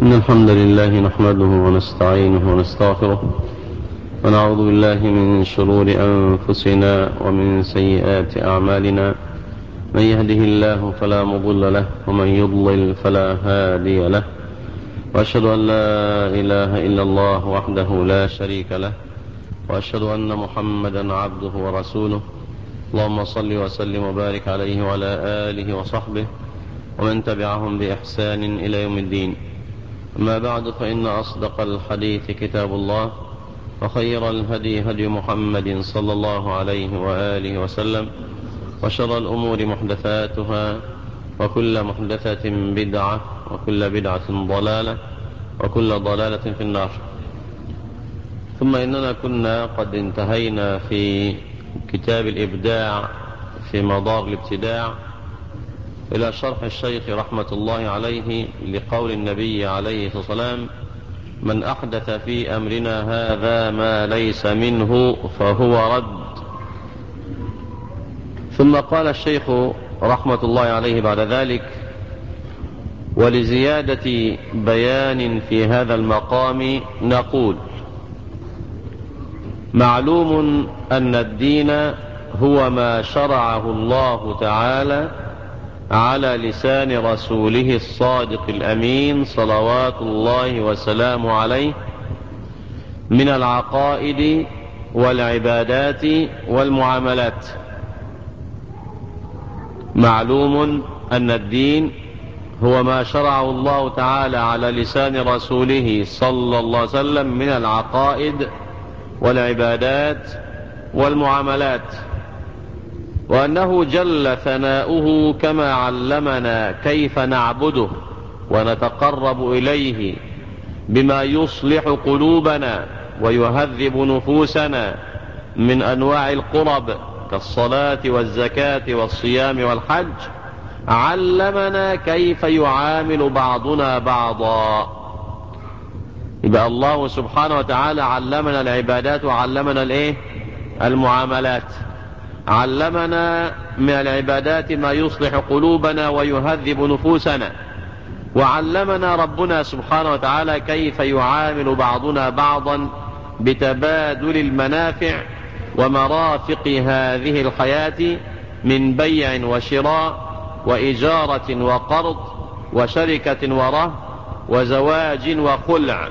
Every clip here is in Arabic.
إن الحمد لله نحمده ونستعينه ونستغفره ونعوذ بالله من شرور أنفسنا ومن سيئات أعمالنا. من يهده الله فلا مضل له ومن يضلل فلا هادي له، وأشهد أن لا إله إلا الله وحده لا شريك له، وأشهد أن محمدا عبده ورسوله. اللهم صل وسلم وبارك عليه وعلى آله وصحبه ومن تبعهم بإحسان إلى يوم الدين. أما بعد، فإن أصدق الحديث كتاب الله، وخير الهدي هدي محمد صلى الله عليه وآله وسلم، وشر الأمور محدثاتها، وكل محدثة بدعة، وكل بدعة ضلالة، وكل ضلالة في النار. ثم إننا كنا قد انتهينا في كتاب الإبداع في مدار الابتداع إلى شرح الشيخ رحمة الله عليه لقول النبي عليه الصلاة والسلام: من أحدث في أمرنا هذا ما ليس منه فهو رد. ثم قال الشيخ رحمة الله عليه بعد ذلك: ولزيادة بيان في هذا المقام نقول: معلوم أن الدين هو ما شرعه الله تعالى على لسان رسوله الصادق الأمين صلوات الله وسلامه عليه من العقائد والعبادات والمعاملات. معلوم أن الدين هو ما شرعه الله تعالى على لسان رسوله صلى الله عليه وسلم من العقائد والعبادات والمعاملات، وأنه جل ثناؤه كما علمنا كيف نعبده ونتقرب إليه بما يصلح قلوبنا ويهذب نفوسنا من أنواع القرب كالصلاة والزكاة والصيام والحج، علمنا كيف يعامل بعضنا بعضا. يبقى الله سبحانه وتعالى علمنا العبادات وعلمنا المعاملات. علمنا من العبادات ما يصلح قلوبنا ويهذب نفوسنا، وعلمنا ربنا سبحانه وتعالى كيف يعامل بعضنا بعضا بتبادل المنافع ومرافق هذه الحياة من بيع وشراء وإجارة وقرض وشركة ورهن وزواج وخلع،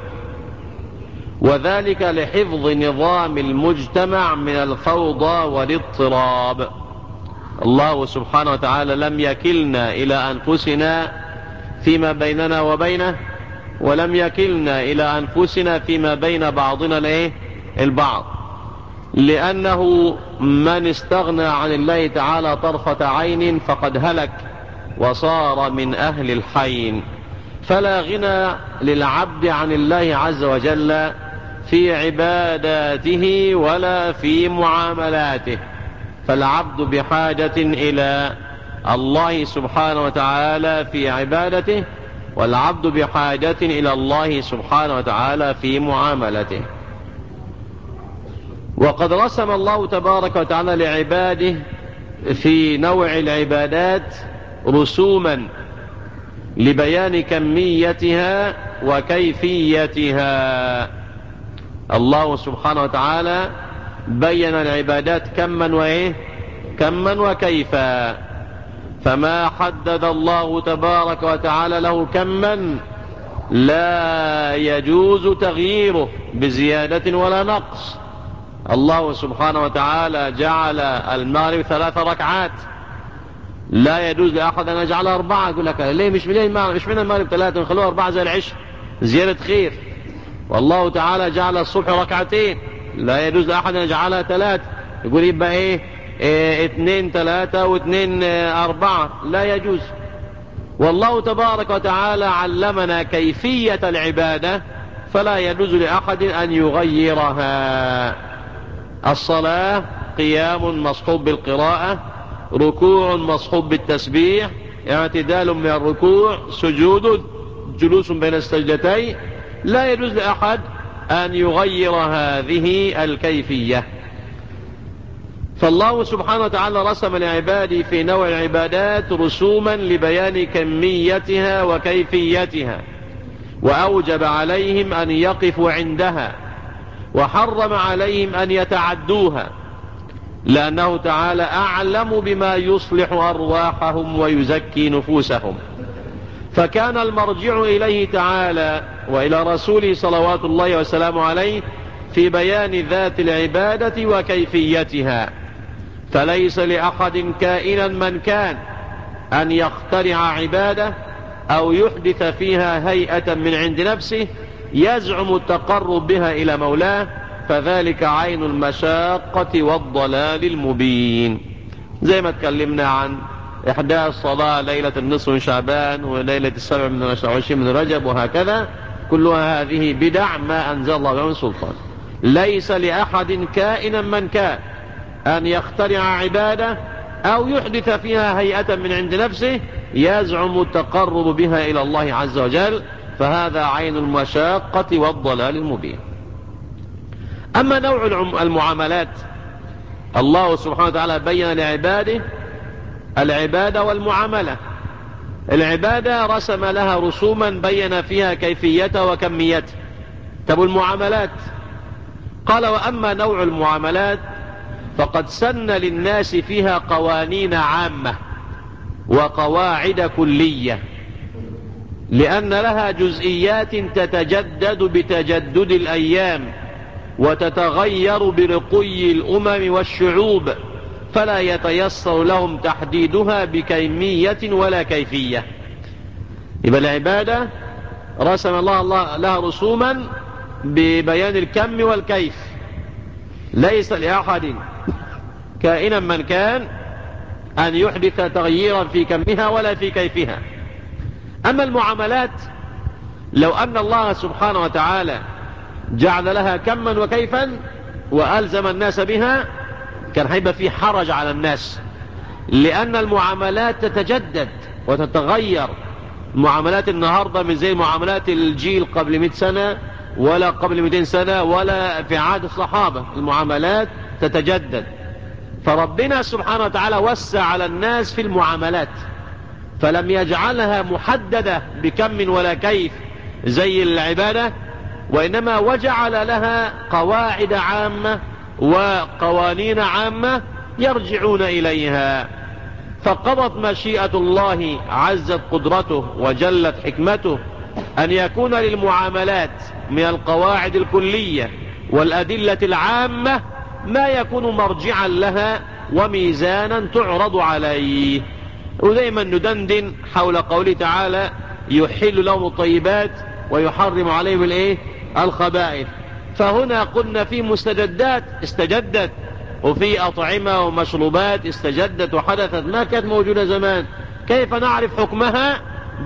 وذلك لحفظ نظام المجتمع من الفوضى والاضطراب. الله سبحانه وتعالى لم يكلنا إلى أنفسنا فيما بيننا وبينه، ولم يكلنا إلى أنفسنا فيما بين بعضنا البعض، لأنه من استغنى عن الله تعالى طرفة عين فقد هلك وصار من أهل الحين. فلا غنى للعبد عن الله عز وجل في عباداته ولا في معاملاته، فالعبد بحاجة إلى الله سبحانه وتعالى في عبادته، والعبد بحاجة إلى الله سبحانه وتعالى في معاملته. وقد رسم الله تبارك وتعالى لعباده في نوع العبادات رسوما لبيان كميتها وكيفيتها. الله سبحانه وتعالى بين العبادات كما وكيفا، فما حدد الله تبارك وتعالى له كما لا يجوز تغييره بزيادة ولا نقص. الله سبحانه وتعالى جعل المغرب 3 ركعات، لا يجوز لأحد أن يجعل 4. يقول لك ليه مش من المغرب 3 نخلوها 4 زي العشاء، زيادة خير. والله تعالى جعل الصبح 2 ركعتين، لا يجوز لأحد أن يجعلها 3. يقول يبقى 2 3 و2 4، لا يجوز. والله تبارك وتعالى علمنا كيفية العبادة فلا يجوز لأحد أن يغيرها. الصلاة قيام مصحوب بالقراءة، ركوع مصحوب بالتسبيح، اعتدال من الركوع، سجود، جلوس بين السجدتين، لا يجوز لأحد أن يغير هذه الكيفية. فالله سبحانه وتعالى رسم لعباده في نوع العبادات رسوما لبيان كميتها وكيفيتها، وأوجب عليهم أن يقفوا عندها، وحرم عليهم أن يتعدوها، لأنه تعالى أعلم بما يصلح أرواحهم ويزكي نفوسهم. فكان المرجع إليه تعالى وإلى رسوله صلوات الله وسلامه عليه في بيان ذات العبادة وكيفيتها. فليس لأحد كائنا من كان أن يخترع عبادة أو يحدث فيها هيئة من عند نفسه يزعم التقرب بها إلى مولاه، فذلك عين المشاقة والضلال المبين. زي ما اتكلمنا عن إحداث صلاة ليلة النصف من شعبان وليلة 27 من رجب وهكذا، كلها هذه بدع ما أنزل الله بها من سلطان. ليس لأحد كائنا من كان أن يخترع عبادة أو يحدث فيها هيئة من عند نفسه يزعم التقرب بها إلى الله عز وجل، فهذا عين المشاقة والضلال المبين. أما نوع المعاملات، الله سبحانه وتعالى بين لعباده العبادة والمعاملة. العبادة رسم لها رسوما بين فيها كيفيتها وكميتها. طب المعاملات قال: وأما نوع المعاملات فقد سن للناس فيها قوانين عامة وقواعد كلية، لأن لها جزئيات تتجدد بتجدد الأيام وتتغير برقي الأمم والشعوب، فلا يتيسر لهم تحديدها بكمية ولا كيفية. يبقى العبادة رسم الله لها رسوما ببيان الكم والكيف، ليس لأحد كائنا من كان أن يحدث تغييرا في كمها ولا في كيفها. أما المعاملات، لو أن الله سبحانه وتعالى جعل لها كما وكيفا وألزم الناس بها كان هيبقى في حرج على الناس، لأن المعاملات تتجدد وتتغير. معاملات النهاردة من زي معاملات الجيل قبل 100 سنة ولا قبل 200 سنة ولا في عهد الصحابة. المعاملات تتجدد، فربنا سبحانه وتعالى وسع على الناس في المعاملات، فلم يجعلها محددة بكم ولا كيف زي العبادة، وإنما وجعل لها قواعد عامة وقوانين عامة يرجعون إليها. فقضت مشيئة الله عزت قدرته وجلت حكمته أن يكون للمعاملات من القواعد الكلية والأدلة العامة ما يكون مرجعا لها وميزانا تعرض عليه. ودائما ندندن حول قوله تعالى: يحل لهم الطيبات ويحرم عليهم الخبائث. فهنا قلنا في مستجدات استجدت، وفي أطعمة ومشروبات استجدت وحدثت ما كانت موجودة زمان. كيف نعرف حكمها؟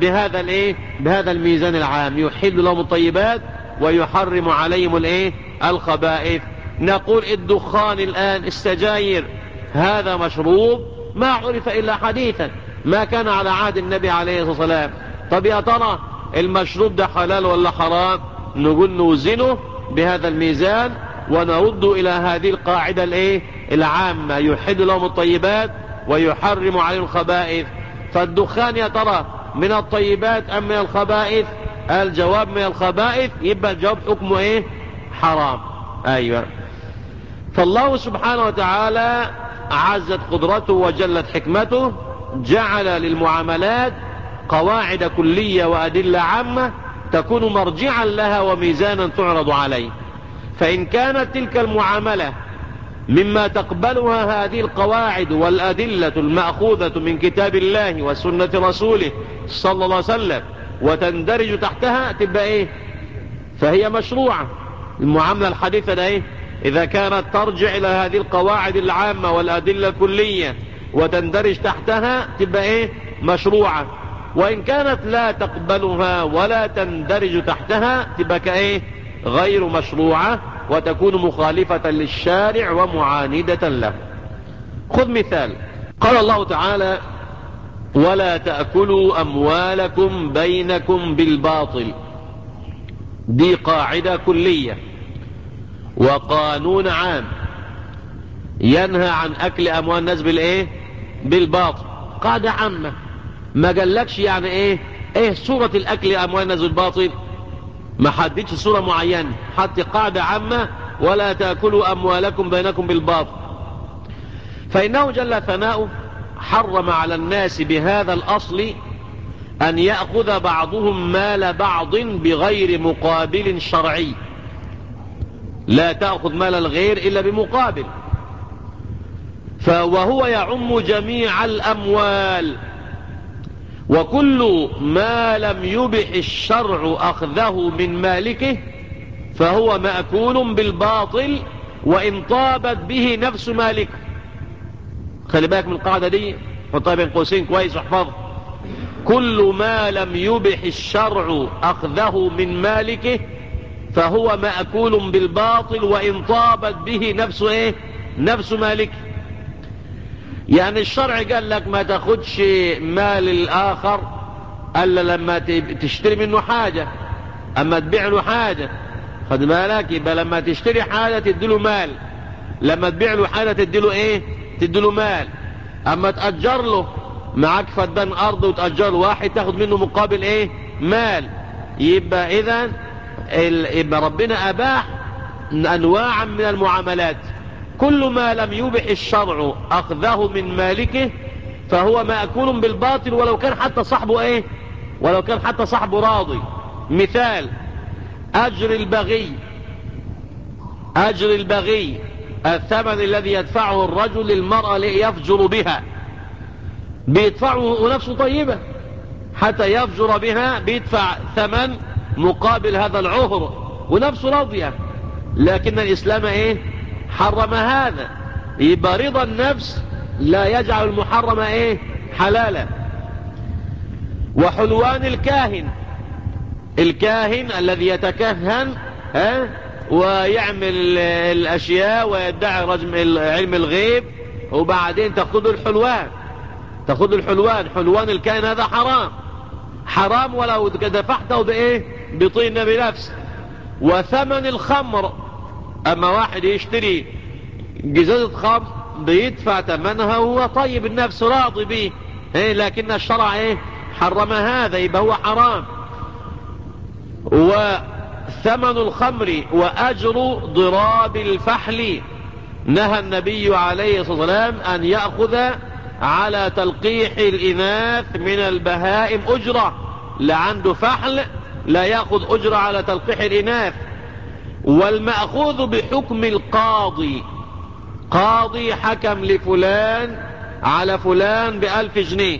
بهذا الميزان العام: يحل لهم الطيبات ويحرم عليهم الخبائث. نقول الدخان الآن، السجاير، هذا مشروب ما عرف إلا حديثا، ما كان على عهد النبي عليه الصلاة والسلام. طب يا ترى المشروب ده حلال ولا حرام؟ نقول نوزنه بهذا الميزان ونرد إلى هذه القاعدة العامة: يحل لهم الطيبات ويحرم عليهم الخبائث. فالدخان يا ترى من الطيبات أم من الخبائث؟ الجواب من الخبائث، يبقى الجواب حكمه حرام. أيوة. فالله سبحانه وتعالى عزت قدرته وجلت حكمته، جعل للمعاملات قواعد كلية وأدلة عامة تكون مرجعا لها وميزانا تعرض عليه. فإن كانت تلك المعاملة مما تقبلها هذه القواعد والأدلة المأخوذة من كتاب الله وسنة رسوله صلى الله عليه وسلم وتندرج تحتها، تبقى فهي مشروعة. المعاملة الحديثة ده إذا كانت ترجع إلى هذه القواعد العامة والأدلة الكلية وتندرج تحتها تبقى مشروعة. وإن كانت لا تقبلها ولا تندرج تحتها تبقى غير مشروعة وتكون مخالفة للشارع ومعاندة له. خذ مثال: قال الله تعالى: ولا تأكلوا أموالكم بينكم بالباطل. دي قاعدة كلية وقانون عام ينهى عن أكل أموال الناس بالباطل. قاعدة عامة، ما قالكش يعني ايه صورة الأكل أموال الناس بالباطل. ما حددش صورة معينة، حتى قاعدة عامة: ولا تأكلوا أموالكم بينكم بالباطل. فإنه جل ثناؤه حرم على الناس بهذا الأصل أن يأخذ بعضهم مال بعض بغير مقابل شرعي. لا تأخذ مال الغير إلا بمقابل. وهو يعم جميع الأموال، وكل ما لم يبح الشرع أخذه من مالكه فهو مأكول بالباطل وإن طابت به نفس مالكه. خلي بالك من القاعدة دي، حطها بين قوسين كويس واحفظها: كل ما لم يبح الشرع أخذه من مالكه فهو مأكول بالباطل وإن طابت به نفس نفس مالكه. يعني الشرع قال لك ما تاخدش مال الآخر ألا لما تشتري منه حاجة، أما تبيع له حاجة. خد بالك، يبقى لما تشتري حاجة تديله مال، لما تبيع له حاجة تديله تديله مال. أما تأجر له، معاك فدان أرض وتأجر له واحد تاخد منه مقابل مال. يبقى إذن يبقى ربنا أباح أنواعا من المعاملات. كل ما لم يبح الشرع أخذه من مالكه فهو مأكول بالباطل ولو كان حتى صاحبه ولو كان حتى صاحبه راضي. مثال: أجر البغي الثمن الذي يدفعه الرجل للمرأة ليفجر بها، بيدفعه ونفسه طيبة، حتى يفجر بها بيدفع ثمن مقابل هذا العهر ونفسه راضية، لكن الإسلام حرم هذا. يبقى رضا النفس لا يجعل المحرم حلالا. وحلوان الكاهن الذي يتكهن ويعمل الأشياء ويدعي علم الغيب، وبعدين تأخذ الحلوان. حلوان الكاهن هذا حرام ولو دفعته بطين بنفس. وثمن الخمر، أما واحد يشتري جزازة خمر بيدفع ثمنها وهو طيب النفس راضي به، لكن الشرع حرم هذا، يبقى هو حرام. وثمن الخمر وأجر ضراب الفحل، نهى النبي عليه الصلاة والسلام أن يأخذ على تلقيح الإناث من البهائم أجرة. لعنده فحل لا يأخذ أجرة على تلقيح الإناث. والمأخوذ بحكم قاضي حكم لفلان على فلان ب1000 جنيه،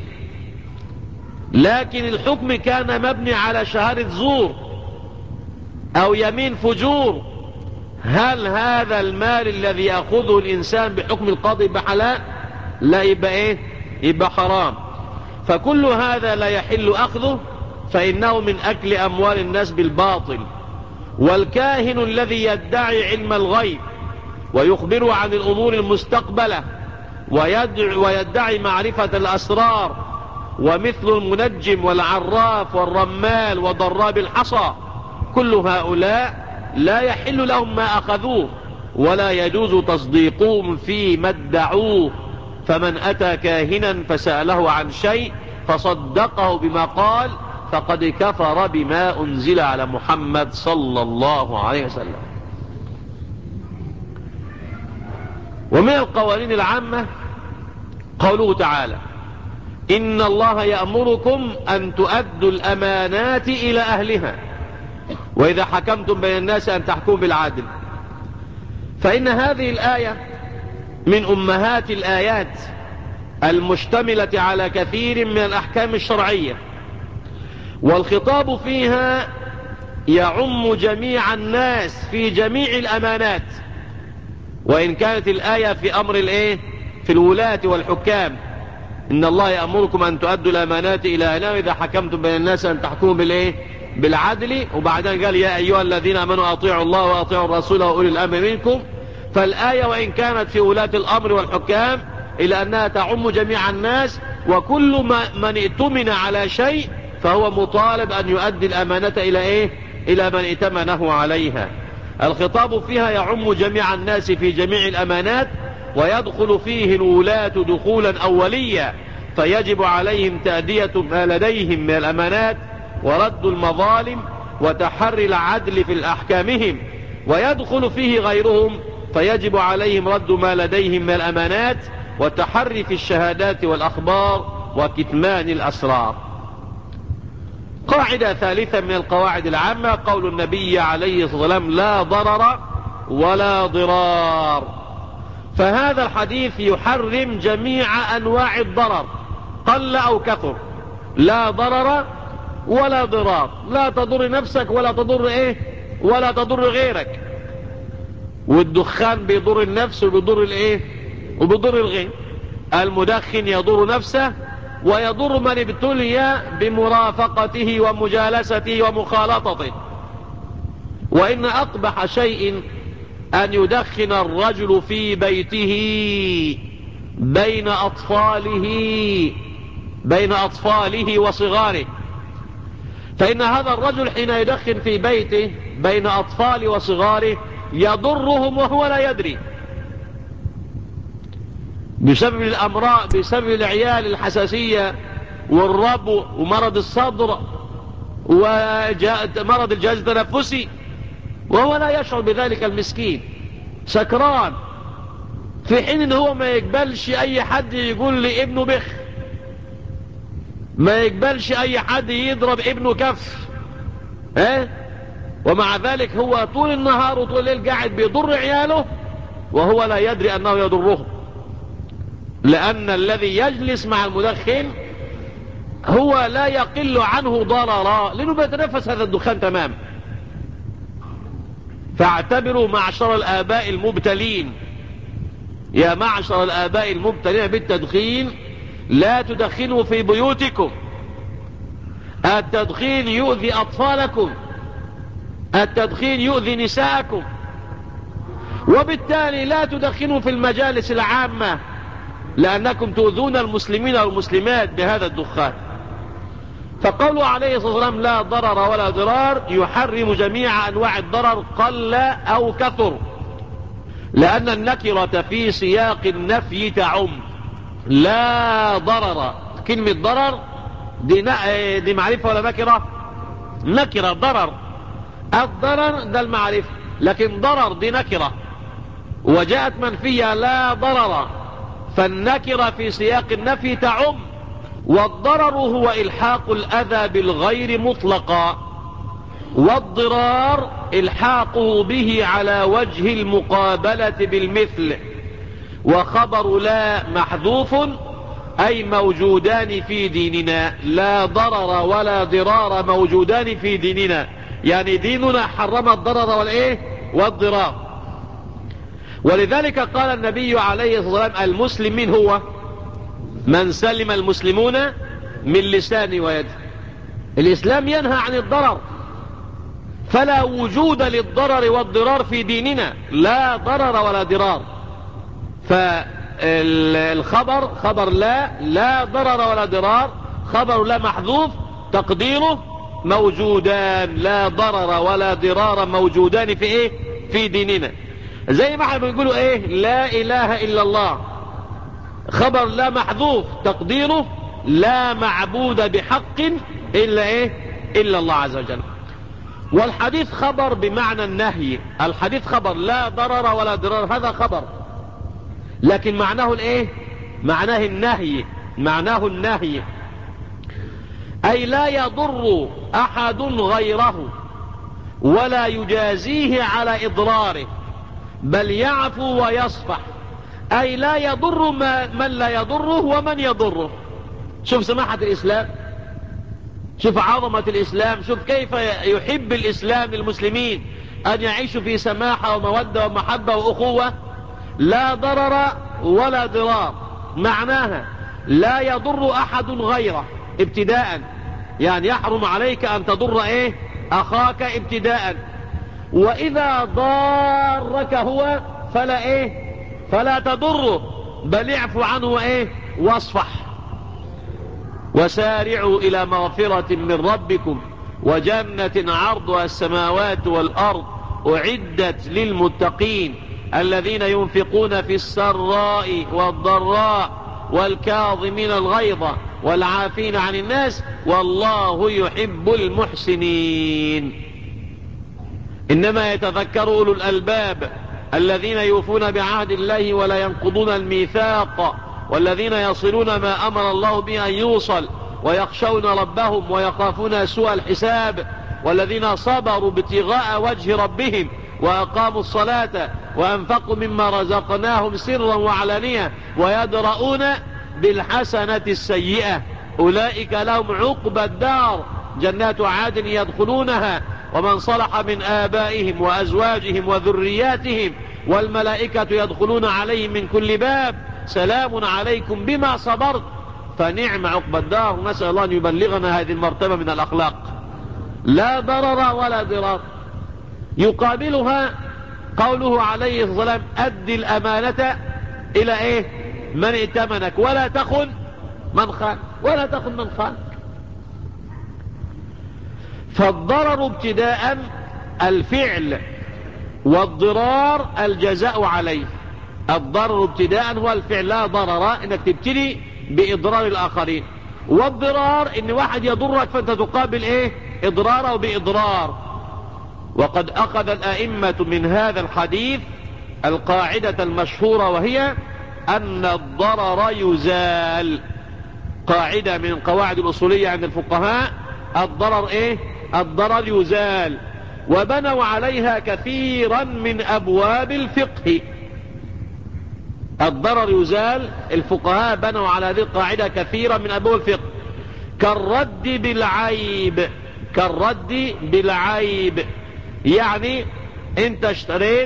لكن الحكم كان مبني على شهادة زور أو يمين فجور. هل هذا المال الذي يأخذه الإنسان بحكم القاضي بحلال؟ لا، يبقى حرام. فكل هذا لا يحل أخذه، فإنه من أكل أموال الناس بالباطل. والكاهن الذي يدعي علم الغيب ويخبر عن الأمور المستقبلة ويدعي معرفة الأسرار، ومثل المنجم والعراف والرمال وضراب الحصى، كل هؤلاء لا يحل لهم ما أخذوه ولا يجوز تصديقهم فيما ادعوه. فمن أتى كاهنا فسأله عن شيء فصدقه بما قال فقد كفر بما أنزل على محمد صلى الله عليه وسلم. ومن القوانين العامة قوله تعالى: إن الله يأمركم أن تؤدوا الأمانات إلى أهلها وإذا حكمتم بين الناس أن تحكموا بالعدل. فإن هذه الآية من أمهات الآيات المشتملة على كثير من الأحكام الشرعية، والخطاب فيها يعم جميع الناس في جميع الأمانات، وإن كانت الآية في أمر في الولاة والحكام: إن الله يأمركم أن تؤدوا الأمانات إلى أهلها وإذا حكمتم بين الناس أن تحكموا بالعدل. وبعدين قال: يا أيها الذين آمنوا أطيعوا الله وأطيعوا الرسول وأولي الأمر منكم. فالآية وإن كانت في ولاة الأمر والحكام إلا أنها تعم جميع الناس، وكل من ائتمن على شيء فهو مطالب أن يؤدي الأمانة إلى من ائتمنه عليها. الخطاب فيها يعم جميع الناس في جميع الأمانات، ويدخل فيه الولاة دخولا أوليا، فيجب عليهم تأدية ما لديهم من الأمانات ورد المظالم وتحري العدل في الأحكامهم، ويدخل فيه غيرهم، فيجب عليهم رد ما لديهم من الأمانات، والتحري في الشهادات والأخبار، وكتمان الأسرار. قاعدة ثالثة من القواعد العامة قول النبي عليه الصلاة والسلام: لا ضرر ولا ضرار. فهذا الحديث يحرم جميع أنواع الضرر قل أو كثر. لا ضرر ولا ضرار، لا تضر نفسك ولا تضر ولا تضر غيرك. والدخان بيضر النفس وبيضر وبيضر الغير. المدخن يضر نفسه ويضر من ابتلي بمرافقته ومجالسته ومخالطته. وإن أقبح شيء أن يدخن الرجل في بيته بين أطفاله وصغاره. فإن هذا الرجل حين يدخن في بيته بين أطفاله وصغاره يضرهم وهو لا يدري، بسبب الأمراض، بسبب العيال الحساسية والربو ومرض الصدر ومرض الجهاز التنفسي، وهو لا يشعر بذلك. المسكين سكران، في حين ان هو ما يقبلش اي حد يقول لابنه بخ، ما يقبلش اي حد يضرب ابنه كف، ومع ذلك هو طول النهار وطول الليل قاعد بيضر عياله وهو لا يدري انه يضرهم. لان الذي يجلس مع المدخن هو لا يقل عنه ضررا، لانه بيتنفس هذا الدخان تمام. فاعتبروا معشر الآباء المبتلين، يا معشر الآباء المبتلين بالتدخين، لا تدخنوا في بيوتكم. التدخين يؤذي أطفالكم، التدخين يؤذي نساءكم، وبالتالي لا تدخنوا في المجالس العامة، لأنكم تؤذون المسلمين والمسلمات بهذا الدخان. فقوله عليه الصلاة والسلام: لا ضرر ولا ضرار، يحرم جميع أنواع الضرر قل أو كثر، لأن النكرة في سياق النفي تعم. لا ضرر، كلمة ضرر دي معرفة ولا نكرة؟ نكرة. ضرر، الضرر ده المعرفة، لكن ضرر دي نكرة وجاءت منفية لا ضرر، فالنكرة في سياق النفي تعم. والضرر هو إلحاق الأذى بالغير مطلقا، والضرار إلحاقه به على وجه المقابلة بالمثل. وخبر لا محذوف، أي موجودان في ديننا. لا ضرر ولا ضرار موجودان في ديننا، يعني ديننا حرم الضرر والضرار. ولذلك قال النبي عليه الصلاة والسلام: المسلم من هو؟ من سلم المسلمون من لسانه ويده. الإسلام ينهى عن الضرر، فلا وجود للضرر والضرار في ديننا، لا ضرر ولا ضرار. فالخبر خبر لا ضرر ولا ضرار، خبر لا محذوف، تقديره موجودان، لا ضرر ولا ضرار موجودان في ديننا. زي ما احنا بنقولوا لا إله إلا الله، خبر لا محذوف، تقديره لا معبود بحق إلا الله عز وجل. والحديث خبر بمعنى النهي. الحديث خبر لا ضرر ولا ضرار، هذا خبر، لكن معناه معناه النهي، أي لا يضر أحد غيره ولا يجازيه على إضراره، بل يعفو ويصفح. أي لا يضر من لا يضره ومن يضره. شوف سماحة الإسلام، شوف عظمة الإسلام، شوف كيف يحب الإسلام للمسلمين أن يعيشوا في سماحة ومودة ومحبة وأخوة. لا ضرر ولا ضرار معناها لا يضر أحد غيره ابتداء، يعني يحرم عليك أن تضر أخاك ابتداء. وإذا ضارك هو فلا تضره، بل اعفو عنه واصفح. وسارعوا إلى مغفرة من ربكم وجنة عرضها السماوات والأرض أعدت للمتقين الذين ينفقون في السراء والضراء والكاظمين الغيظ والعافين عن الناس والله يحب المحسنين. إنما يتذكر أولو الألباب الذين يوفون بعهد الله ولا ينقضون الميثاق، والذين يصلون ما أمر الله به أن يوصل، ويخشون ربهم ويخافون سوء الحساب، والذين صبروا ابتغاء وجه ربهم وأقاموا الصلاة وأنفقوا مما رزقناهم سرا وعلانية ويدرؤون بالحسنة السيئة أولئك لهم عقبى الدار جنات عدن يدخلونها ومن صلح من آبائهم وأزواجهم وذرياتهم والملائكة يدخلون عليهم من كل باب سلام عليكم بما صبرت فنعم عقبى الدار. نسأل الله أن يبلغنا هذه المرتبة من الأخلاق، لا ضرر ولا ضرار. يقابلها قوله عليه الصلاة والسلام أد الأمانة إلى إيه؟ من ائتمنك ولا تخن من خان، ولا تخن من خان. فالضرر ابتداء الفعل، والضرار الجزاء عليه. الضرر ابتداء هو الفعل، لا ضرر انك تبتدي بإضرار الآخرين، والضرار ان واحد يضرك فانت تقابل ايه؟ إضراره بإضرار. وقد أخذ الأئمة من هذا الحديث القاعدة المشهورة، وهي أن الضرر يزال. قاعدة من القواعد الأصولية عند الفقهاء، الضرر ايه؟ الضرر يزال. وبنوا عليها كثيرا من أبواب الفقه. الضرر يزال، الفقهاء بنوا على هذه القاعدة كثيرا من أبواب الفقه، كالرد بالعيب. كالرد بالعيب يعني انت اشتريت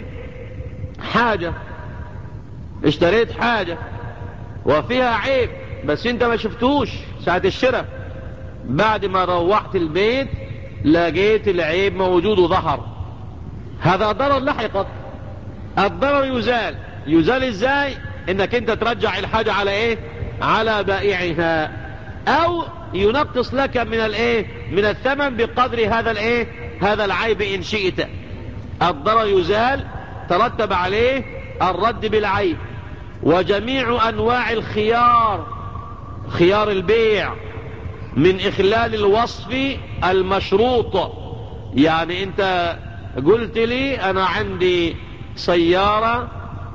حاجة وفيها عيب، بس انت ما شفتوش ساعة الشراء، بعد ما روحت البيت لقيت العيب موجود وظهر، هذا ضرر لحقك. الضرر يزال ازاي؟ انك انت ترجع الحاجة على ايه؟ على بائعها، او ينقص لك من الايه؟ من الثمن بقدر هذا الايه؟ هذا العيب ان شئت. الضرر يزال، ترتب عليه الرد بالعيب. وجميع انواع الخيار، خيار البيع، من اخلال الوصف المشروط. يعني انت قلت لي انا عندي سيارة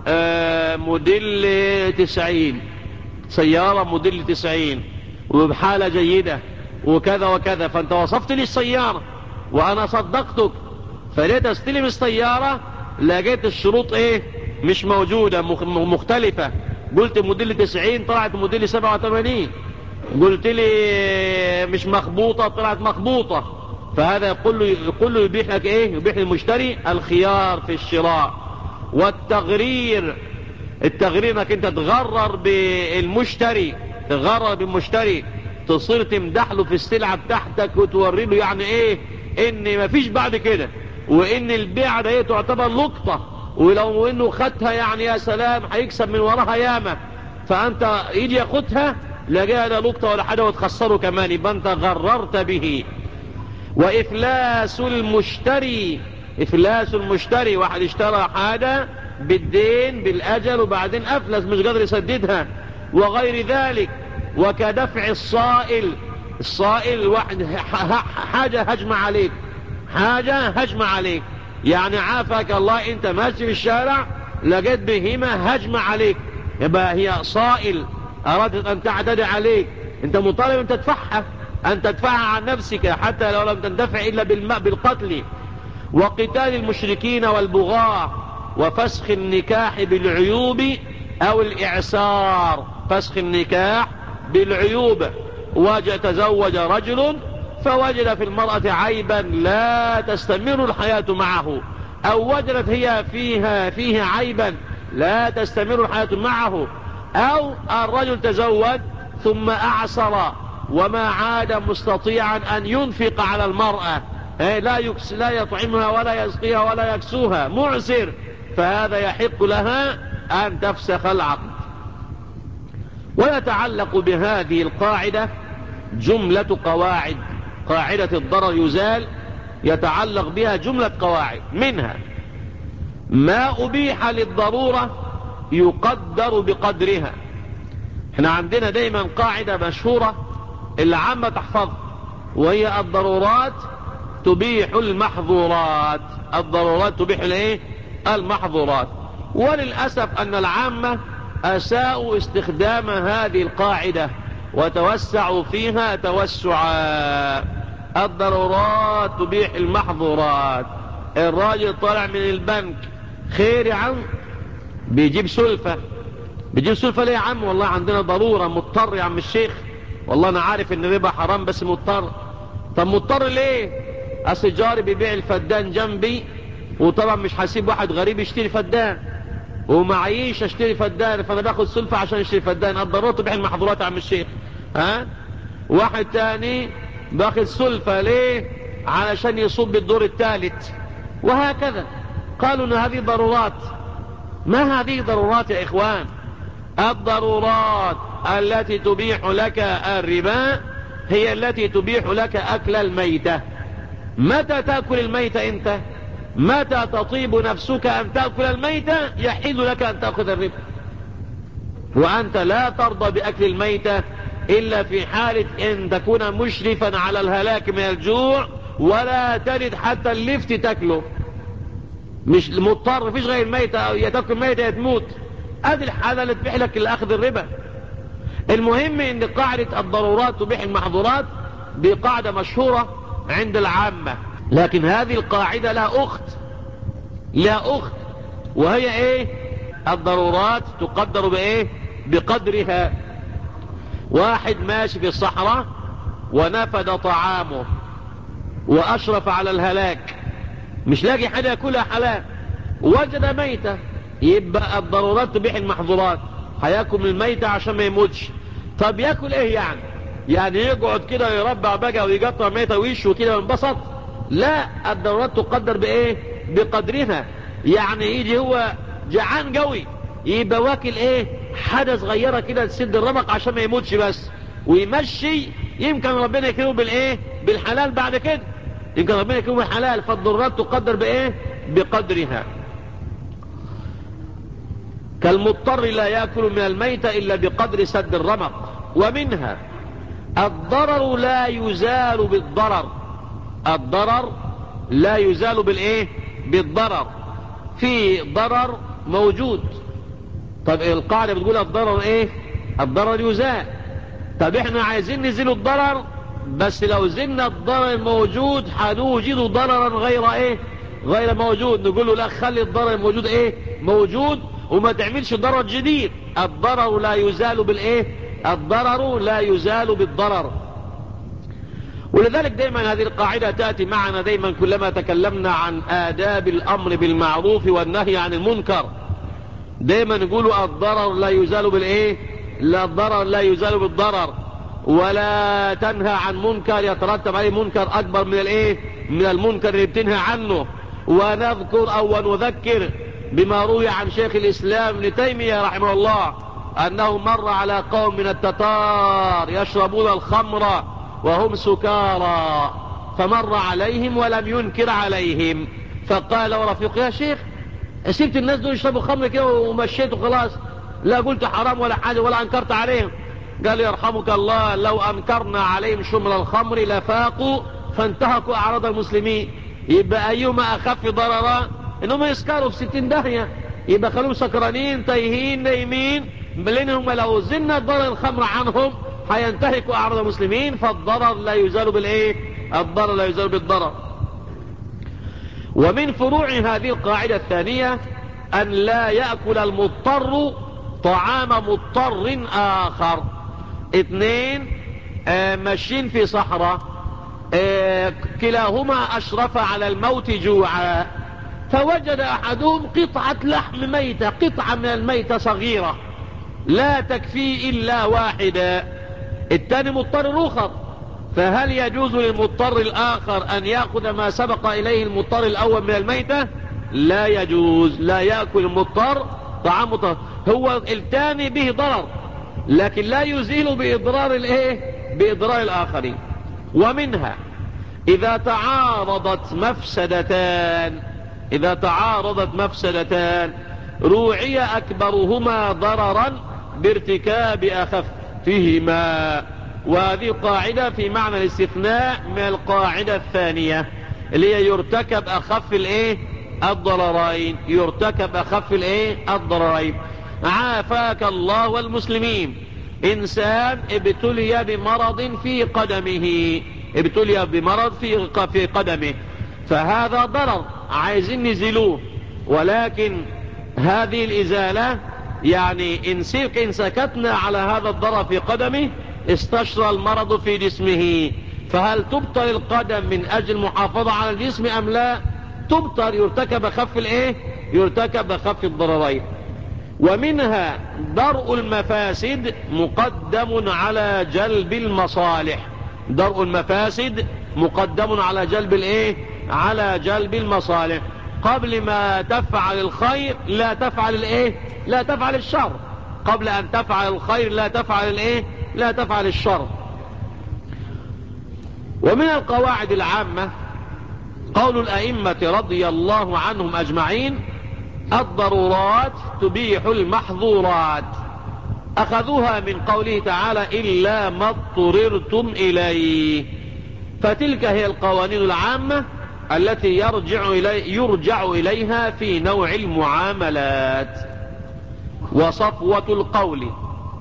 موديل 90، سيارة موديل 90 وبحالة جيدة وكذا وكذا، فانت وصفت لي السيارة وانا صدقتك، فليت استلم السيارة لقيت الشروط ايه؟ مش موجودة، مختلفة. قلت موديل 90 طلعت موديل 87، قلت لي مش مخبوطة طلعت مخبوطة. فهذا كله يبيح لك ايه؟ يبيح للمشتري الخيار في الشراء. والتغرير، التغرير انك انت تغرر بالمشتري، تغرر بالمشتري، تصير تمدح له في السلعة بتاعتك وتوري له يعني ايه؟ ان مفيش بعد كده، وان البيع ده ايه؟ تعتبر لقطة، ولو انه خدها يعني يا سلام هيكسب من وراها ياما، فانت يجي ياخدها لقاها لا لقطة ولا حاجة وتخسره كمان، يبقى انت غررت به. وإفلاس المشتري، إفلاس المشتري، واحد اشترى حاجة بالدين بالأجل وبعدين أفلس مش قادر يسددها وغير ذلك. وكدفع الصائل، الصائل واحد حاجة هجمة عليك، حاجة هجمة عليك، يعني عافاك الله انت ماشي في الشارع لقيت بهيمة هجمة عليك، يبقى هي صائل أرادت أن تعتدي عليك، انت مطالب ان تدفعها، أن تدفعها عن نفسك حتى لو لم تندفع إلا بالقتل. وقتال المشركين والبغاة. وفسخ النكاح بالعيوب أو الإعسار، فسخ النكاح بالعيوب. تزوج رجل فوجد في المرأة عيبا لا تستمر الحياة معه، أو وجدت هي فيه عيبا لا تستمر الحياة معه، أو الرجل تزوج ثم أعسر وما عاد مستطيعا أن ينفق على المرأة، لا يطعمها ولا يسقيها ولا يكسوها، معسر، فهذا يحق لها أن تفسخ العقد. ويتعلق بهذه القاعدة جملة قواعد. قاعدة الضرر يزال يتعلق بها جملة قواعد، منها ما أبيح للضرورة يقدر بقدرها. احنا عندنا دايما قاعدة مشهورة العامة تحفظ، وهي الضرورات تبيح المحظورات. الضرورات تبيح الايه؟ المحظورات. وللأسف أن العامة أساءوا استخدام هذه القاعدة وتوسعوا فيها توسعا. الضرورات تبيح المحظورات. الراجل طالع من البنك، خير يا عم، بيجيب سلفة. بيجيب سلفة ليه يا عم؟ والله عندنا ضرورة، مضطر يا عم الشيخ. والله أنا عارف إن الربا حرام بس مضطر. طب مضطر ليه؟ أصل جاري بيبيع الفدان جنبي، وطبعا مش هسيب واحد غريب يشتري فدان، ومعيش اشتري فدان، فانا باخد سلفة عشان اشتري فدان. الضرورة تبيح المحظورات يا عم الشيخ. ها؟ واحد تاني باخد سلفة ليه؟ علشان يصوب بالدور الثالث، وهكذا. قالوا ان هذه ضرورات. ما هذه ضرورات يا اخوان؟ الضرورات التي تبيح لك الربا هي التي تبيح لك اكل الميتة. متى تأكل الميتة انت؟ متى تطيب نفسك ان تأكل الميتة يحل لك ان تأخذ الربا. وانت لا ترضى باكل الميتة الا في حالة ان تكون مشرفا على الهلاك من الجوع، ولا تجد حتى اللفت تاكله، مش مضطر، مفيش غير الميتة، يا تاكل ميتة يا تموت. ادي الحالة اللي تبيح لك الاخذ الربا. المهم ان قاعدة الضرورات تبيح المحظورات دي قاعدة مشهورة عند العامة، لكن هذه القاعدة لها اخت، لها اخت، وهي ايه؟ الضرورات تقدر بايه؟ بقدرها. واحد ماشي في الصحراء ونفد طعامه واشرف على الهلاك، مش لاقي حاجة ياكلها حلال، وجد ميتة، يبقى الضرورات تبيح المحظورات. هياكل الميتة عشان ما يموتش. طب ياكل ايه يعني؟ يعني يقعد كده يربع بقى ويقطع ميتة ويشه كده وينبسط؟ لا، الضرورات تقدر بايه؟ بقدرها. يعني يجي هو جعان قوي، يبقى واكل ايه؟ حاجة صغيرة كده تسد الرمق عشان ما يموتش بس، ويمشي، يمكن ربنا يكرمه بالايه؟ بالحلال بعد كده، يمكن ربنا يكرمه بالحلال. فالضرورات تقدر بايه؟ بقدرها. كالمضطر لا يأكل من الميتة إلا بقدر سد الرمق. ومنها الضرر لا يزال بالضرر. الضرر لا يزال بالايه؟ بالضرر. في ضرر موجود، طب القاعدة بتقول الضرر ايه؟ الضرر يزال. طب احنا عايزين نزيل الضرر، بس لو زلنا الضرر الموجود هنوجد ضررا غير ايه؟ غير موجود. نقول له لا، خلي الضرر الموجود ايه؟ موجود، وما تعملش ضرر جديد. الضرر لا يزال بالايه؟ الضرر لا يزال بالضرر. ولذلك دايما هذه القاعدة تأتي معنا دايما كلما تكلمنا عن آداب الأمر بالمعروف والنهي عن المنكر. دايما نقولوا الضرر لا يزال بالايه؟ لا، الضرر لا يزال بالضرر. ولا تنهى عن منكر يترتب عليه منكر اكبر من الايه؟ من المنكر اللي بتنهى عنه. ونذكر او نذكر بما روي عن شيخ الاسلام ابن تيمية رحمه الله انه مر على قوم من التتار يشربون الخمر وهم سكارى، فمر عليهم ولم ينكر عليهم، فقال ورفيق: يا شيخ، سبت الناس دول يشربوا خمر كده ومشيت وخلاص، لا قلت حرام ولا حاجة ولا انكرت عليهم. قال: يرحمك الله، لو انكرنا عليهم شرب الخمر لفاقوا فانتهكوا اعراض المسلمين. يبقى ايهما اخف ضررا؟ انهم يسكروا في 60 داهية، يبقى خلوهم سكرانين تايهين نايمين، لانهم لو زلنا ضرر الخمر عنهم هينتهكوا اعراض المسلمين. فالضرر لا يزال بالايه؟ الضرر لا يزال بالضرر. ومن فروع هذه القاعدة الثانية أن لا يأكل المضطر طعام مضطر آخر. اثنين ماشيين في صحراء، كلاهما أشرف على الموت جوعا، فوجد أحدهم قطعة لحم ميتة، قطعة من الميتة صغيرة لا تكفي إلا واحدة. الثاني مضطر آخر، فهل يجوز للمضطر الآخر أن يأخذ ما سبق إليه المضطر الأول من الميتة؟ لا يجوز، لا يأكل المضطر طعام مضطر. هو الثاني به ضرر لكن لا يزيل بإضرار الايه؟ بإضرار الآخرين. ومنها إذا تعارضت مفسدتان، إذا تعارضت مفسدتان روعي أكبرهما ضررا بارتكاب أخفهما. وهذه قاعدة في معنى الاستثناء من القاعدة الثانية. اللي هي يرتكب اخف الايه الضررين، يرتكب اخف الايه الضررين. عافاك الله والمسلمين، انسان ابتلي بمرض في قدمه، ابتلي بمرض في قدمه، فهذا ضرر عايزين نزيلوه، ولكن هذه الازالة يعني إن سكتنا على هذا الضرر في قدمه استشرى المرض في جسمه، فهل تبطل القدم من أجل المحافظة على الجسم أم لا؟ تبطل، يرتكب أخف الايه يرتكب أخف الضررين. ومنها درء المفاسد مقدم على جلب المصالح، درء المفاسد مقدم على جلب الايه على جلب المصالح. قبل ما تفعل الخير لا تفعل الايه لا تفعل الشر، قبل ان تفعل الخير لا تفعل الايه لا تفعل الشر. ومن القواعد العامة قول الأئمة رضي الله عنهم أجمعين: الضرورات تبيح المحظورات، أخذوها من قوله تعالى: إلا ما اضطررتم إليه. فتلك هي القوانين العامة التي يرجع إليها في نوع المعاملات. وصفوة القول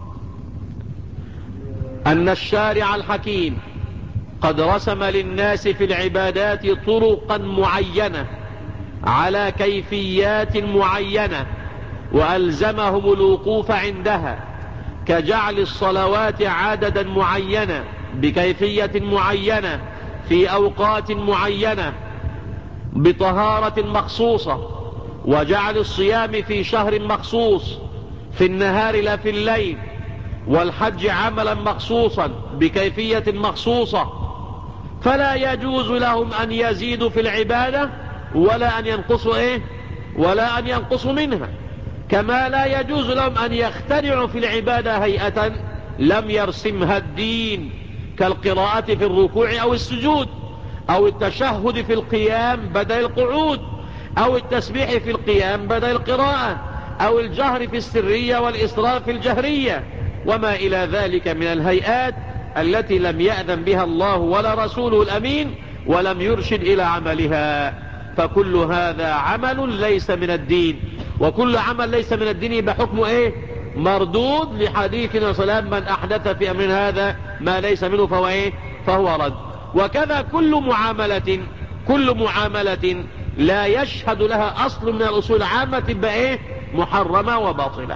أن الشارع الحكيم قد رسم للناس في العبادات طرقا معينة على كيفيات معينة، وألزمهم الوقوف عندها، كجعل الصلوات عددا معينة بكيفية معينة في أوقات معينة بطهارة مخصوصة، وجعل الصيام في شهر مخصوص في النهار لا في الليل، والحج عملا مخصوصا بكيفية مخصوصة. فلا يجوز لهم أن يزيدوا في العبادة ولا أن ينقصوا منها، كما لا يجوز لهم أن يخترعوا في العبادة هيئة لم يرسمها الدين، كالقراءة في الركوع أو السجود، أو التشهد في القيام بدل القعود، أو التسبيح في القيام بدل القراءة، أو الجهر في السرية والإسرار في الجهرية، وما إلى ذلك من الهيئات التي لم يأذن بها الله ولا رسوله الأمين ولم يرشد إلى عملها. فكل هذا عمل ليس من الدين، وكل عمل ليس من الدين بحكم مردود لحديثنا صلى الله عليه وسلم: من أحدث في أمرنا هذا ما ليس منه فهو رد. وكذا كل معاملة لا يشهد لها أصل من الأصول العامة تبقى محرمة وباطلة.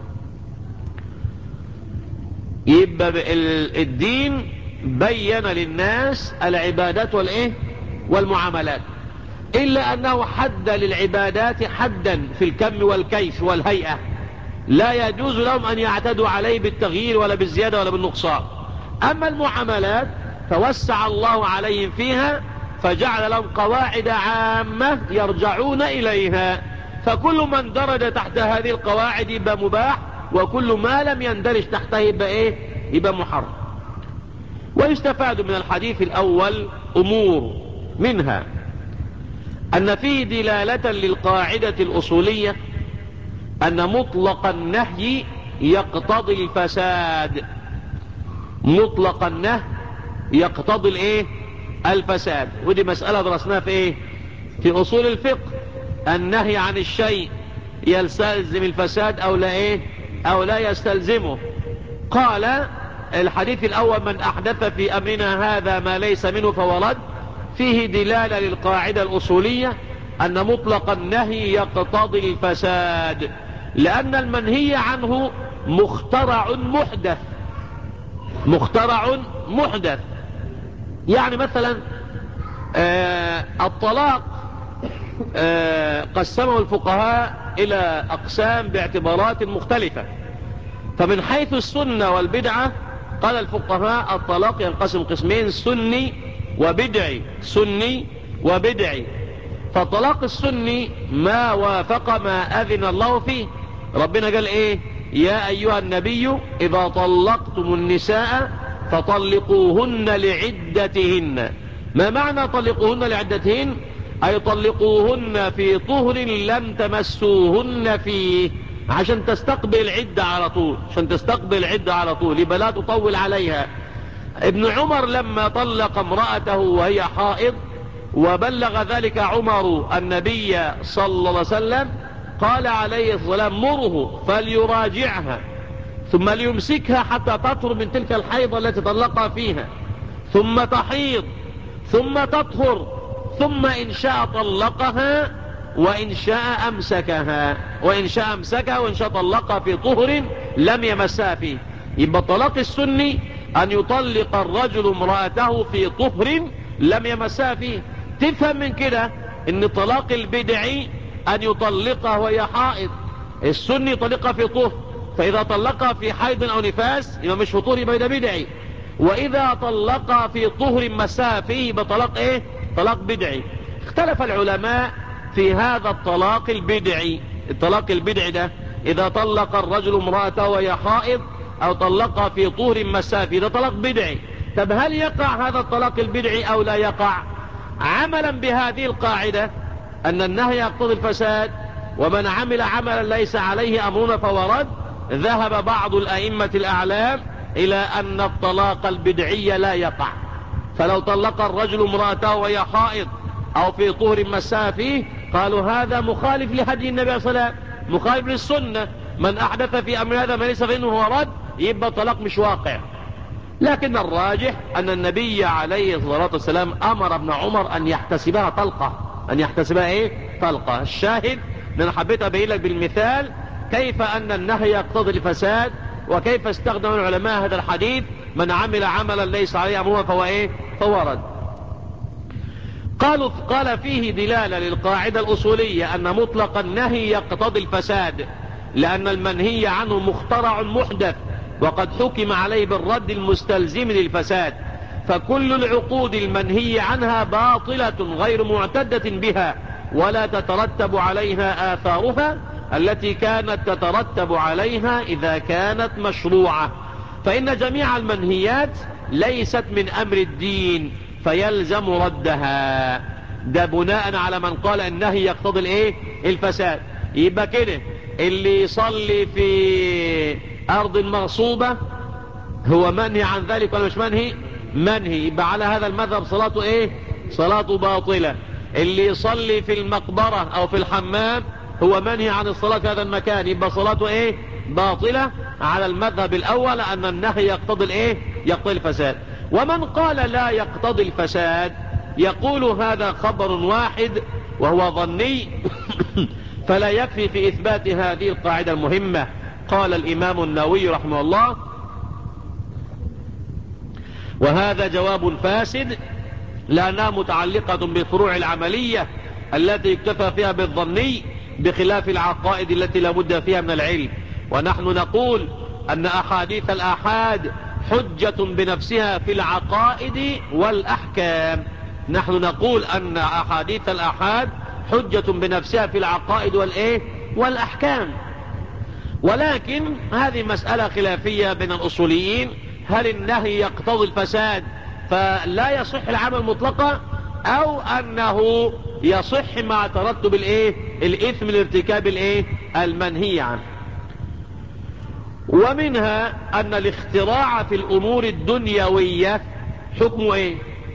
يبقى الدين بين للناس العبادات والمعاملات، إلا أنه حد للعبادات حدا في الكم والكيف والهيئة، لا يجوز لهم أن يعتدوا عليه بالتغيير ولا بالزيادة ولا بالنقصان. أما المعاملات فوسع الله عليهم فيها، فجعل لهم قواعد عامة يرجعون إليها، فكل من درج تحت هذه القواعد يبقى مباح، وكل ما لم يندرج تحته يبقى محرم. ويستفاد من الحديث الأول أمور، منها أن فيه دلالة للقاعدة الأصولية أن مطلق النهي يقتضي الفساد، مطلق النهي يقتضي الفساد. ودي مسألة درسناها في أصول الفقه. النهي عن الشيء يستلزم الفساد أو لا يستلزمه. قال الحديث الأول: من أحدث في أمرنا هذا ما ليس منه فهو رد، فيه دلالة للقاعدة الأصولية أن مطلق النهي يقتضي الفساد، لأن المنهي عنه مخترع محدث. يعني مثلا الطلاق قسمه الفقهاء إلى أقسام باعتبارات مختلفة. فمن حيث السنة والبدعة قال الفقهاء الطلاق ينقسم قسمين: سني وبدعي. فالطلاق السني ما وافق ما أذن الله فيه. ربنا قال يا أيها النبي إذا طلقتم النساء فطلقوهن لعدتهن. ما معنى طلقوهن لعدتهن؟ أي طلقوهن في طهر لم تمسوهن فيه، عشان تستقبل العدة على طول، يبقى لا تطول عليها. ابن عمر لما طلق امرأته وهي حائض وبلغ ذلك عمر النبي صلى الله عليه وسلم، قال عليه الصلاة والسلام: مره فليراجعها ثم ليمسكها حتى تطهر من تلك الحيضة التي طلقها فيها، ثم تحيض ثم تطهر، ثم إن شاء طلقها وإن شاء أمسكها وإن شاء طلقها في طهر لم يمسها فيه. يبقى الطلاق السني أن يطلق الرجل امرأته في طهر لم يمسها فيه. تفهم من كده ان الطلاق البدعي أن يطلقها وهي حائض، السني يطلقها في طهر، فإذا طلقها في حيض أو نفاس يبقى مش في طهر، يبقى ده بدعي. وإذا طلقها في طهر مساها فيه يبقى طلاق إيه؟ طلاق بدعي. اختلف العلماء في هذا الطلاق البدعي. الطلاق البدعي ده إذا طلق الرجل امرأته وهي حائض أو طلقها في طهر مساها فيه، ده طلاق بدعي. طب هل يقع هذا الطلاق البدعي أو لا يقع؟ عملا بهذه القاعدة أن النهي يقتضي الفساد، ومن عمل عملا ليس عليه أمرنا فهو رد، ذهب بعض الأئمة الأعلام إلى أن الطلاق البدعي لا يقع. فلو طلق الرجل امرأته وهي حائض أو في طهر مساها فيه، قالوا هذا مخالف لهدي النبي صلى الله عليه وسلم، مخالف للسنة، من أحدث في أمر هذا ما ليس فإنه هو رد، يبقى الطلاق مش واقع. لكن الراجح أن النبي عليه الصلاة والسلام أمر ابن عمر أن يحتسبها طلقة، أن يحتسبها إيه؟ طلقة. الشاهد أن أنا حبيت أبين لك بالمثال كيف أن النهي يقتضي الفساد، وكيف استخدم العلماء هذا الحديث: من عمل عملا ليس عليه أمرنا فهو إيه؟ فهو رد. قال فيه دلالة للقاعدة الأصولية أن مطلق النهي يقتضي الفساد، لأن المنهي عنه مخترع محدث، وقد حكم عليه بالرد المستلزم للفساد، فكل العقود المنهي عنها باطلة غير معتدة بها، ولا تترتب عليها آثارها التي كانت تترتب عليها إذا كانت مشروعة. فإن جميع المنهيات ليست من أمر الدين فيلزم ردها. ده بناء على من قال النهي يقتضي الايه؟ الفساد. يبقى كده اللي يصلي في أرض مغصوبة هو منهي عن ذلك ولا مش منهي؟ منهي. يبقى على هذا المذهب صلاته ايه؟ صلاته باطلة. اللي يصلي في المقبرة أو في الحمام هو منهي عن الصلاة في هذا المكان، يبقى صلاته ايه؟ باطلة على المذهب الأول، أن النهي يقتضي الايه؟ يقتضي الفساد. ومن قال لا يقتضي الفساد يقول هذا خبر واحد وهو ظني فلا يكفي في إثبات هذه القاعدة المهمة. قال الإمام النووي رحمه الله: وهذا جواب فاسد، لأنها متعلقة بالفروع العملية التي اكتفى فيها بالظني، بخلاف العقائد التي لا بد فيها من العلم. ونحن نقول أن أحاديث الآحاد حجة بنفسها في العقائد والأحكام. نحن نقول أن أحاديث الآحاد حجة بنفسها في العقائد والأحكام. ولكن هذه مسألة خلافية بين الأصوليين: هل النهي يقتضي الفساد فلا يصح العمل مطلقا، أو أنه يصح مع ترتب الإثم لارتكاب المنهي عنه. ومنها أن الاختراع في الأمور الدنيوية حكمه ايه؟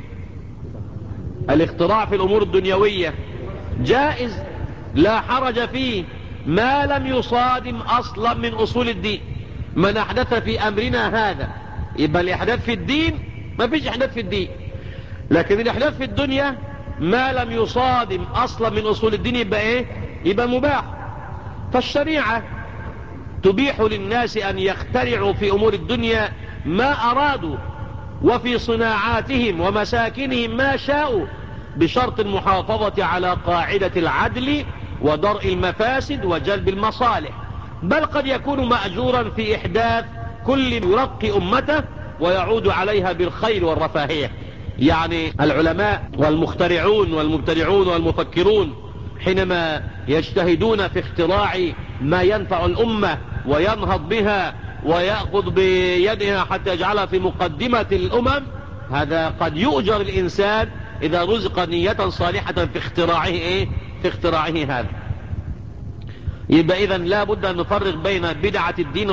الاختراع في الأمور الدنيوية جائز لا حرج فيه ما لم يصادم أصلا من أصول الدين. من أحدث في أمرنا هذا، يبقى الإحداث في الدين ما فيش إحداث في الدين، لكن الإحداث في الدنيا ما لم يصادم أصلا من أصول الدين يبقى ايه؟ يبقى مباح. فالشريعة تبيح للناس أن يخترعوا في أمور الدنيا ما أرادوا، وفي صناعاتهم ومساكنهم ما شاءوا، بشرط المحافظة على قاعدة العدل ودرء المفاسد وجلب المصالح. بل قد يكون مأجورا في إحداث كل يرقي أمته ويعود عليها بالخير والرفاهية. يعني العلماء والمخترعون والمبتدعون والمفكرون حينما يجتهدون في اختراع ما ينفع الأمة وينهض بها ويأخذ بيدها حتى يجعلها في مقدمة الأمم، هذا قد يؤجر الإنسان إذا رزق نية صالحة في اختراعه هذا. يبقى إذن لا بد أن نفرق بين بدعة الدين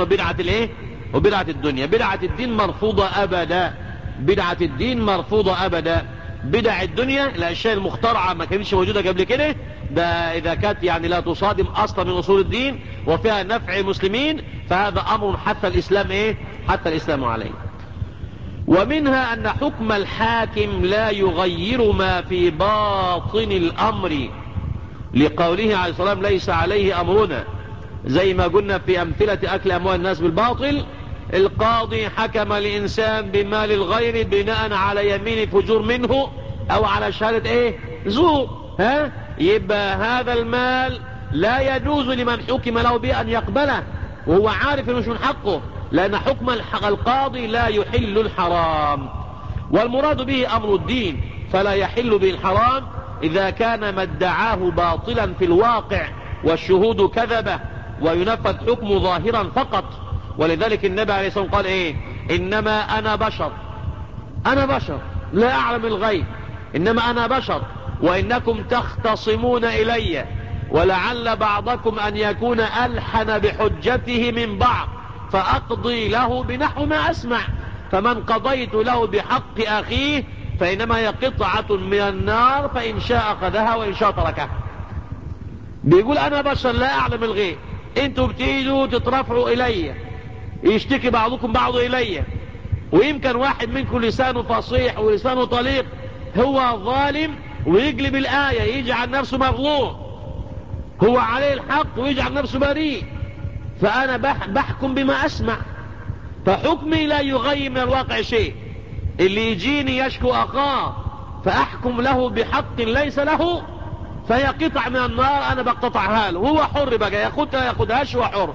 وبدعة الدنيا. بدعة الدين مرفوضة أبدا، بدعة الدين مرفوضة أبدا. بدع الدنيا، الأشياء المخترعة ما كانتش موجودة قبل كده، ده إذا كانت يعني لا تصادم أصلا من أصول الدين وفيها نفع المسلمين، فهذا أمر حتى الإسلام حتى الإسلام عليه. ومنها أن حكم الحاكم لا يغير ما في باطن الأمر، لقوله عليه الصلاة والسلام ليس عليه أمرنا، زي ما قلنا في أمثلة أكل أموال الناس بالباطل. القاضي حكم لإنسان بمال الغير بناء على يمين فجور منه أو على شهادة زور، يبقى هذا المال لا يجوز لمن حكم له به أن يقبله وهو عارف انه مش من حقه، لأن حكم القاضي لا يحل الحرام، والمراد به أمر الدين، فلا يحل به الحرام إذا كان ما ادعاه باطلا في الواقع والشهود كذبة وينفذ حكمه ظاهرا فقط. ولذلك النبي عليه الصلاة والسلام قال إنما أنا بشر لا أعلم الغيب، إنما أنا بشر وإنكم تختصمون إلي، ولعل بعضكم أن يكون ألحن بحجته من بعض، فأقضي له بنحو ما أسمع، فمن قضيت له بحق أخيه فإنما هي قطعة من النار، فإن شاء أخذها وإن شاء تركها. بيقول أنا بشر لا أعلم الغيب، انتوا بتيجوا تترفعوا إلي، يشتكي بعضكم بعض إلي، ويمكن واحد منكم لسانه فصيح ولسانه طليق هو ظالم ويقلب الآية يجعل نفسه مظلوم، هو عليه الحق ويجعل نفسه بريء، فأنا بحكم بما أسمع، فحكمي لا يغير من الواقع شيء. اللي يجيني يشكو أخاه فأحكم له بحق ليس له فهي قطع من النار، أنا بقطعها له، هو حر بقى ياخدها ياخدهاش، هو حر.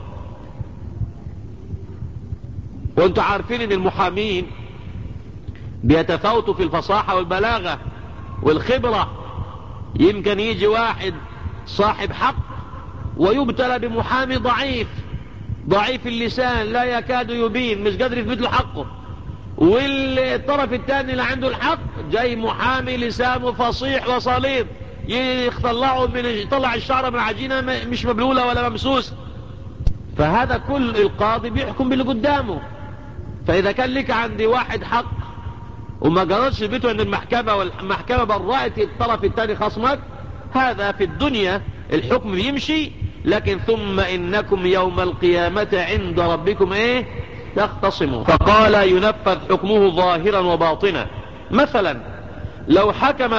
وانتوا عارفين ان المحامين بيتفاوتوا في الفصاحة والبلاغة والخبرة. يمكن يجي واحد صاحب حق ويبتلى بمحامي ضعيف اللسان لا يكاد يبين، مش قادر يثبت له حقه، والطرف الثاني اللي عنده الحق جاي محامي لسانه فصيح وصليب يطلع الشعر من عجينة مش مبلولة ولا ممسوس، فهذا كل القاضي بيحكم باللي قدامه. فإذا كان لك عندي واحد حق وما قررش بيته عند المحكمة والمحكمة برأت الطرف الثاني خصمك، هذا في الدنيا الحكم بيمشي، لكن ثم إنكم يوم القيامة عند ربكم تختصمون. فقال ينفذ حكمه ظاهرا وباطنا. مثلا لو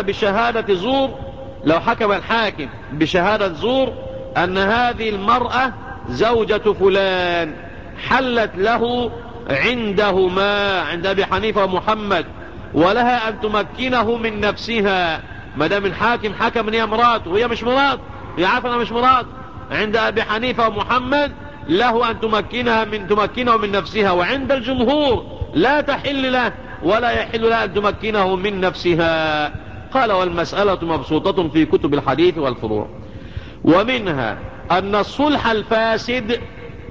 حكم الحاكم بشهادة زور أن هذه المرأة زوجة فلان حلت له عندهما عند أبي حنيفة ومحمد، ولها أن تمكنه من نفسها، ما دام الحاكم حكم ان هي مرات وهي مش مرات، هي عارفة انها مش مرات، عند أبي حنيفة ومحمد له أن تمكنه من نفسها، وعند الجمهور لا تحل له ولا يحل له أن تمكنه من نفسها. قال والمسألة مبسوطة في كتب الحديث والفروع. ومنها أن الصلح الفاسد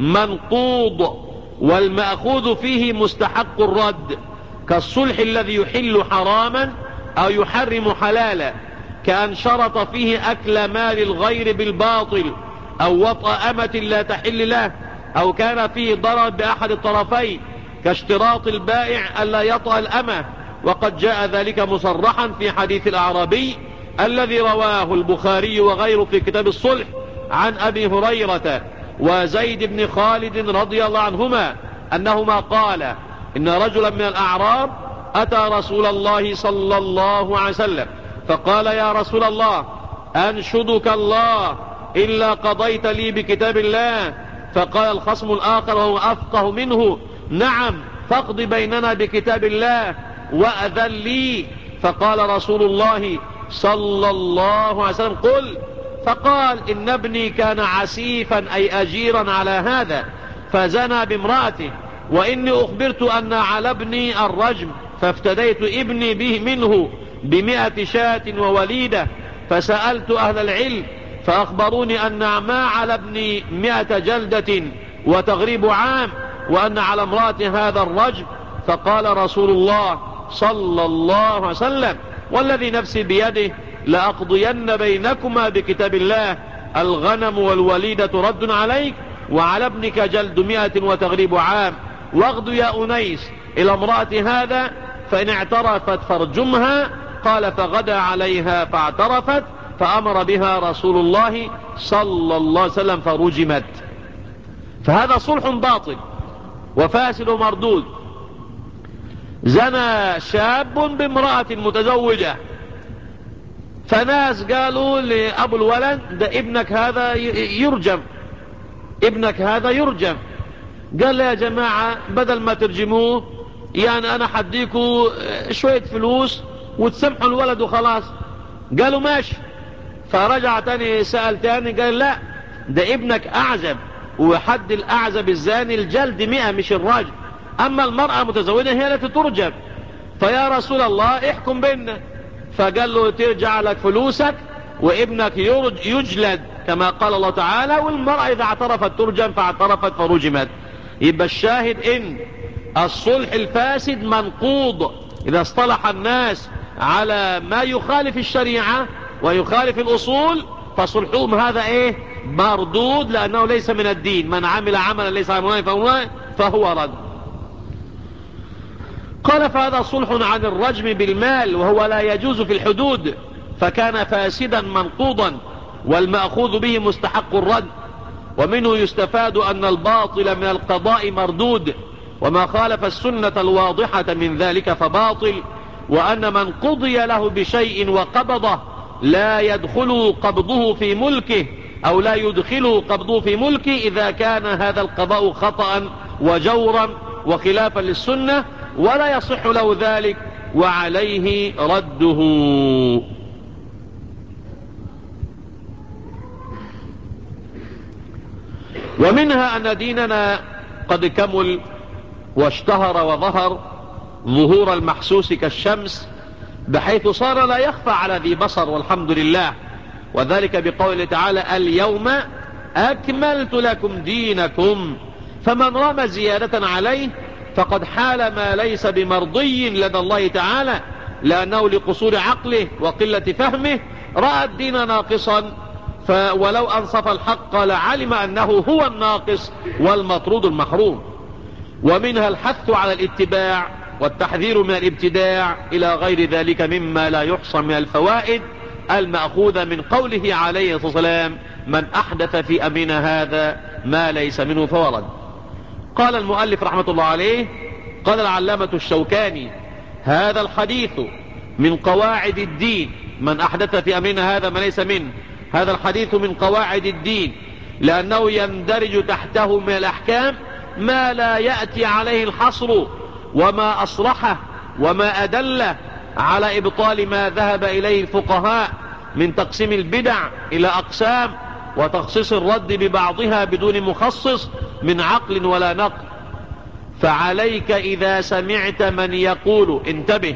منقوض والمأخوذ فيه مستحق الرد، كالصلح الذي يحل حراما أو يحرم حلالا، كأن شرط فيه أكل مال الغير بالباطل أو وطأ أمة لا تحل له، أو كان فيه ضرر بأحد الطرفين كاشتراط البائع ألا يطأ الأمة، وقد جاء ذلك مصرحا في حديث الأعرابي الذي رواه البخاري وغيره في كتاب الصلح عن أبي هريرة وزيد بن خالد رضي الله عنهما أنهما قال إن رجلا من الأعراب أتى رسول الله صلى الله عليه وسلم فقال يا رسول الله أنشدك الله إلا قضيت لي بكتاب الله. فقال الخصم الآخر وهو أفقه منه نعم فاقض بيننا بكتاب الله وأذن لي. فقال رسول الله صلى الله عليه وسلم قل. فقال إن ابني كان عسيفا أي أجيرا على هذا فزنى بامرأته، وإني أخبرت أن على ابني الرجم فافتديت ابني به منه 100 شاة ووليدة، فسألت أهل العلم فأخبروني أن ما على ابني 100 جلدة وتغريب عام، وأن على امرأة هذا الرجم. فقال رسول الله صلى الله عليه وسلم والذي نفسي بيده لأقضين بينكما بكتاب الله، الغنم والوليدة رد عليك، وعلى ابنك جلد 100 وتغريب عام، واغد يا أنيس إلى امرأة هذا فإن اعترفت فارجمها قال فغدا عليها فاعترفت فأمر بها رسول الله صلى الله عليه وسلم فرجمت. فهذا صلح باطل وفاسد ومردود. زنى شاب بامرأة متزوجة، فناس قالوا لأبو الولد ده ابنك هذا يرجم، ابنك هذا يرجم. قال يا جماعة بدل ما ترجموه يعني أنا حديكوا شوية فلوس وتسمحوا الولد وخلاص. قالوا ماشي. فرجع تاني سأل تاني قال لا، ده ابنك أعزب، وحد الأعزب الزاني الجلد 100 مش الرجم، أما المرأة متزوجة هي التي ترجم. فيا رسول الله احكم بيننا. فقال له ترجع لك فلوسك وابنك يجلد كما قال الله تعالى، والمرأة إذا اعترفت ترجم، فاعترفت فرجمت. يبقى الشاهد إن الصلح الفاسد منقوض إذا اصطلح الناس على ما يخالف الشريعة ويخالف الأصول، فصلحهم هذا مردود، لأنه ليس من الدين. من عمل عملا ليس عليه فهو رد. قال فهذا صلح عن الرجم بالمال، وهو لا يجوز في الحدود، فكان فاسدا منقوضا، والمأخوذ به مستحق الرد. ومنه يستفاد أن الباطل من القضاء مردود، وما خالف السنة الواضحة من ذلك فباطل. وأن من قضي له بشيء وقبضه لا يدخل قبضه في ملكه، أو لا يدخل قبضه في ملكه إذا كان هذا القضاء خطأ وجورا وخلافا للسنة، ولا يصح له ذلك وعليه رده. ومنها أن ديننا قد كمل واشتهر وظهر ظهور المحسوس كالشمس، بحيث صار لا يخفى على ذي بصر، والحمد لله. وذلك بقوله تعالى اليوم أكملت لكم دينكم. فمن رمى زيادة عليه فقد حال ما ليس بمرضي لدى الله تعالى، لأنه لقصور عقله وقلة فهمه رأى الدين ناقصا، ولو أنصف الحق لعلم أنه هو الناقص والمطرود المحروم. ومنها الحث على الاتباع والتحذير من الابتداع إلى غير ذلك مما لا يحصى من الفوائد المأخوذة من قوله عليه الصلاة والسلام من أحدث في أمرنا هذا ما ليس منه فورد. قال المؤلف رحمة الله عليه، قال العلامة الشوكاني هذا الحديث من قواعد الدين. من أحدث في أمرنا هذا ما ليس منه، هذا الحديث من قواعد الدين، لأنه يندرج تحته من الأحكام ما لا يأتي عليه الحصر، وما أصرحه وما أدله على إبطال ما ذهب إليه الفقهاء من تقسيم البدع إلى أقسام، وتخصيص الرد ببعضها بدون مخصص من عقل ولا نقل. فعليك إذا سمعت من يقول، انتبه،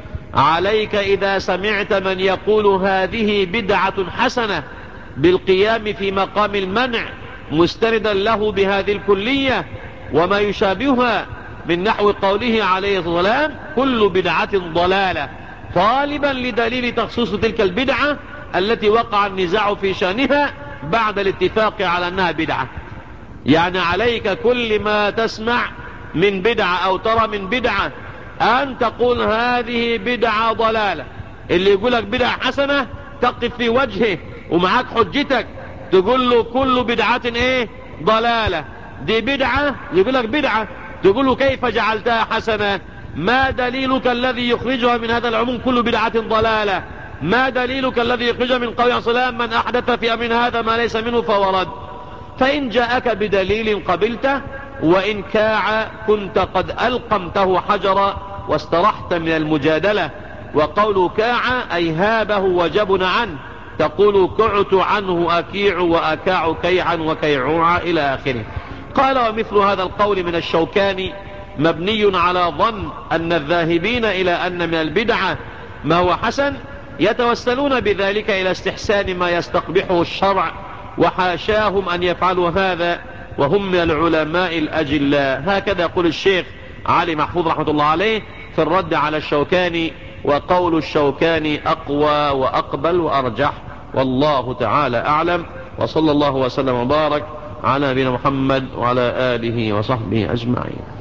عليك إذا سمعت من يقول هذه بدعة حسنة بالقيام في مقام المنع مستندا له بهذه الكلية وما يشابهها من نحو قوله عليه الصلاة والسلام كل بدعة ضلالة، طالبا لدليل تخصيص تلك البدعة التي وقع النزاع في شأنها بعد الاتفاق على أنها بدعة. يعني عليك كل ما تسمع من بدعة أو ترى من بدعة أن تقول هذه بدعة ضلالة. اللي يقولك بدعة حسنة تقف في وجهه ومعاك حجتك تقول له كل بدعة ضلالة، دي بدعة، يقولك بدعة، تقول له كيف جعلتها حسنة؟ ما دليلك الذي يخرجها من هذا العموم كل بدعة ضلالة؟ ما دليلك الذي يخرجها من قول السلام من أحدث في أمرنا هذا ما ليس منه فهو رد؟ فإن جاءك بدليل قبلته، وإن كاع كنت قد ألقمته حجرا واسترحت من المجادلة. وقول كاع أي هابه وجبن عنه، تقول كعت عنه أكيع وأكاع كيعا وكيعوعا إلى آخره. قال ومثل هذا القول من الشوكاني مبني على ظن أن الذاهبين إلى أن من البدعة ما هو حسن يتوسلون بذلك إلى استحسان ما يستقبحه الشرع، وحاشاهم أن يفعلوا هذا وهم من العلماء الأجلاء. هكذا يقول الشيخ علي محفوظ رحمة الله عليه في الرد على الشوكاني، وقول الشوكاني أقوى وأقبل وأرجح، والله تعالى أعلم. وصلى الله وسلم وبارك على نبينا محمد وعلى آله وصحبه أجمعين.